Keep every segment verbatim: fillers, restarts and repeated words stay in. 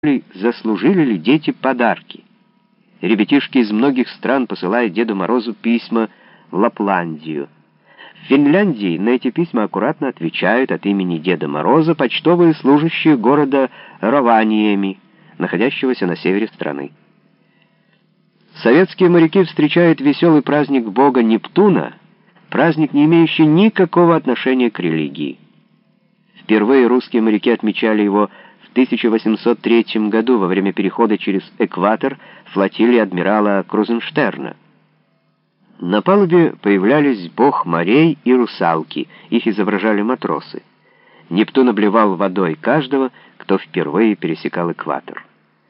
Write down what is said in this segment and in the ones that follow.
заслужили ли дети подарки. Ребятишки из многих стран посылают Деду Морозу письма в Лапландию. В Финляндии на эти письма аккуратно отвечают от имени Деда Мороза почтовые служащие города Рованиеми, находящегося на севере страны. Советские моряки встречают веселый праздник бога Нептуна, праздник, не имеющий никакого отношения к религии. Впервые русские моряки отмечали его в тысяча восемьсот третьем году во время перехода через экватор флотилии адмирала Крузенштерна. На палубе появлялись бог морей и русалки, их изображали матросы. Нептун обливал водой каждого, кто впервые пересекал экватор.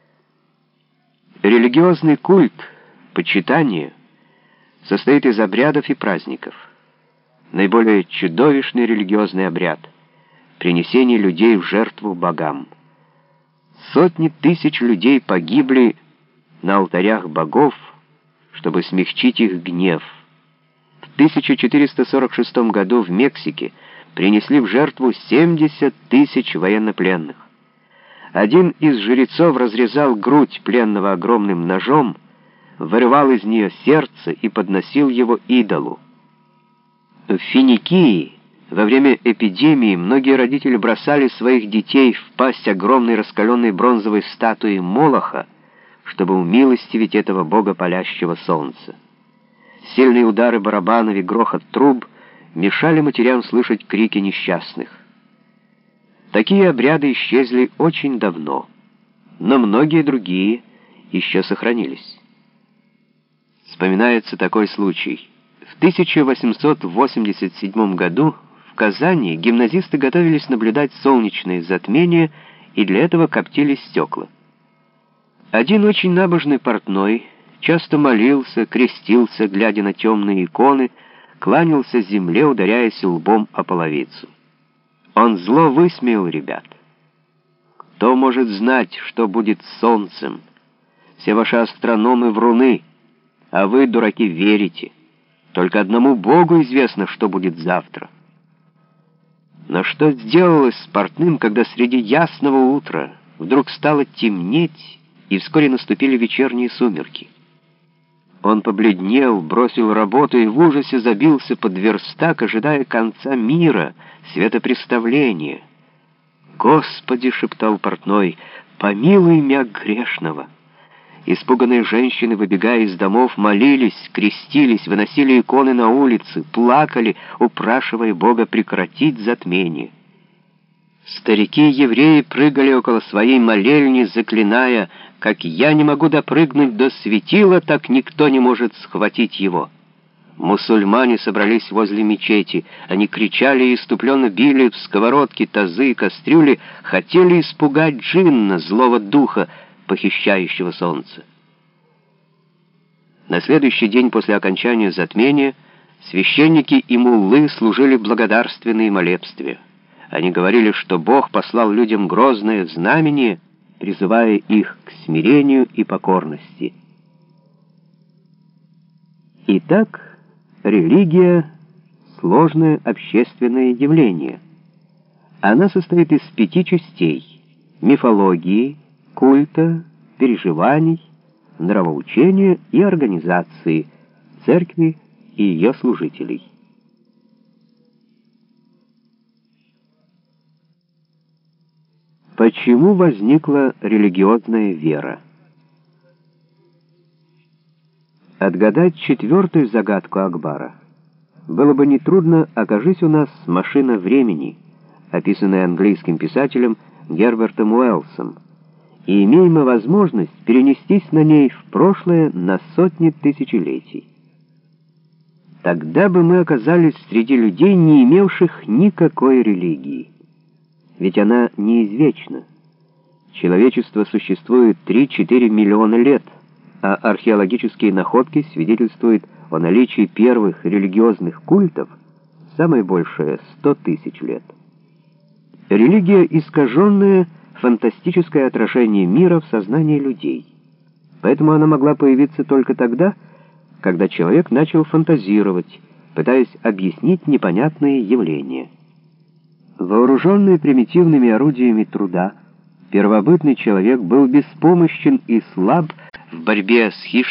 Религиозный культ, почитание, состоит из обрядов и праздников. Наиболее чудовищный религиозный обряд — принесение людей в жертву богам. Сотни тысяч людей погибли на алтарях богов, чтобы смягчить их гнев. В тысяча четыреста сорок шестом году в Мексике принесли в жертву семьдесят тысяч военнопленных. Один из жрецов разрезал грудь пленного огромным ножом, вырывал из нее сердце и подносил его идолу. В Финикии во время эпидемии многие родители бросали своих детей в пасть огромной раскаленной бронзовой статуи Молоха, чтобы умилостивить этого бога палящего солнца. Сильные удары барабанов и грохот труб мешали матерям слышать крики несчастных. Такие обряды исчезли очень давно, но многие другие еще сохранились. Вспоминается такой случай. В тысяча восемьсот восемьдесят седьмом году в Казани гимназисты готовились наблюдать солнечное затмение и для этого коптили стекла. Один очень набожный портной часто молился, крестился, глядя на темные иконы, кланялся земле, ударяясь лбом о половицу. Он зло высмеял ребят. «Кто может знать, что будет с солнцем? Все ваши астрономы вруны, а вы, дураки, верите. Только одному Богу известно, что будет завтра». Но что сделалось с портным, когда среди ясного утра вдруг стало темнеть, и вскоре наступили вечерние сумерки? Он побледнел, бросил работу и в ужасе забился под верстак, ожидая конца мира, светопреставления. «Господи!» — шептал портной, — «помилуй мя грешного». Испуганные женщины, выбегая из домов, молились, крестились, выносили иконы на улицы, плакали, упрашивая Бога прекратить затмение. Старики-евреи прыгали около своей молельни, заклиная: «Как я не могу допрыгнуть до светила, так никто не может схватить его». Мусульмане собрались возле мечети. Они кричали и иступленно били в сковородки, тазы и кастрюли, хотели испугать джинна, злого духа, похищающего солнце. На следующий день после окончания затмения священники и муллы служили благодарственные молебствия. Они говорили, что Бог послал людям грозное знамение, призывая их к смирению и покорности. Итак, религия — сложное общественное явление. Она состоит из пяти частей — мифологии, культа, переживаний, нравоучения и организации, церкви и ее служителей. Почему возникла религиозная вера? Отгадать четвертую загадку Акбара было бы нетрудно, окажись у нас машина времени, описанная английским писателем Гербертом Уэллсом, и имеем мы возможность перенестись на ней в прошлое на сотни тысячелетий. Тогда бы мы оказались среди людей, не имевших никакой религии. Ведь она неизвечна. Человечество существует три-четыре миллиона лет, а археологические находки свидетельствуют о наличии первых религиозных культов самое большее — сто тысяч лет. Религия искаженная, фантастическое отражение мира в сознании людей. Поэтому она могла появиться только тогда, когда человек начал фантазировать, пытаясь объяснить непонятные явления. Вооруженные примитивными орудиями труда, Первобытный человек был беспомощен и слаб в борьбе с хищными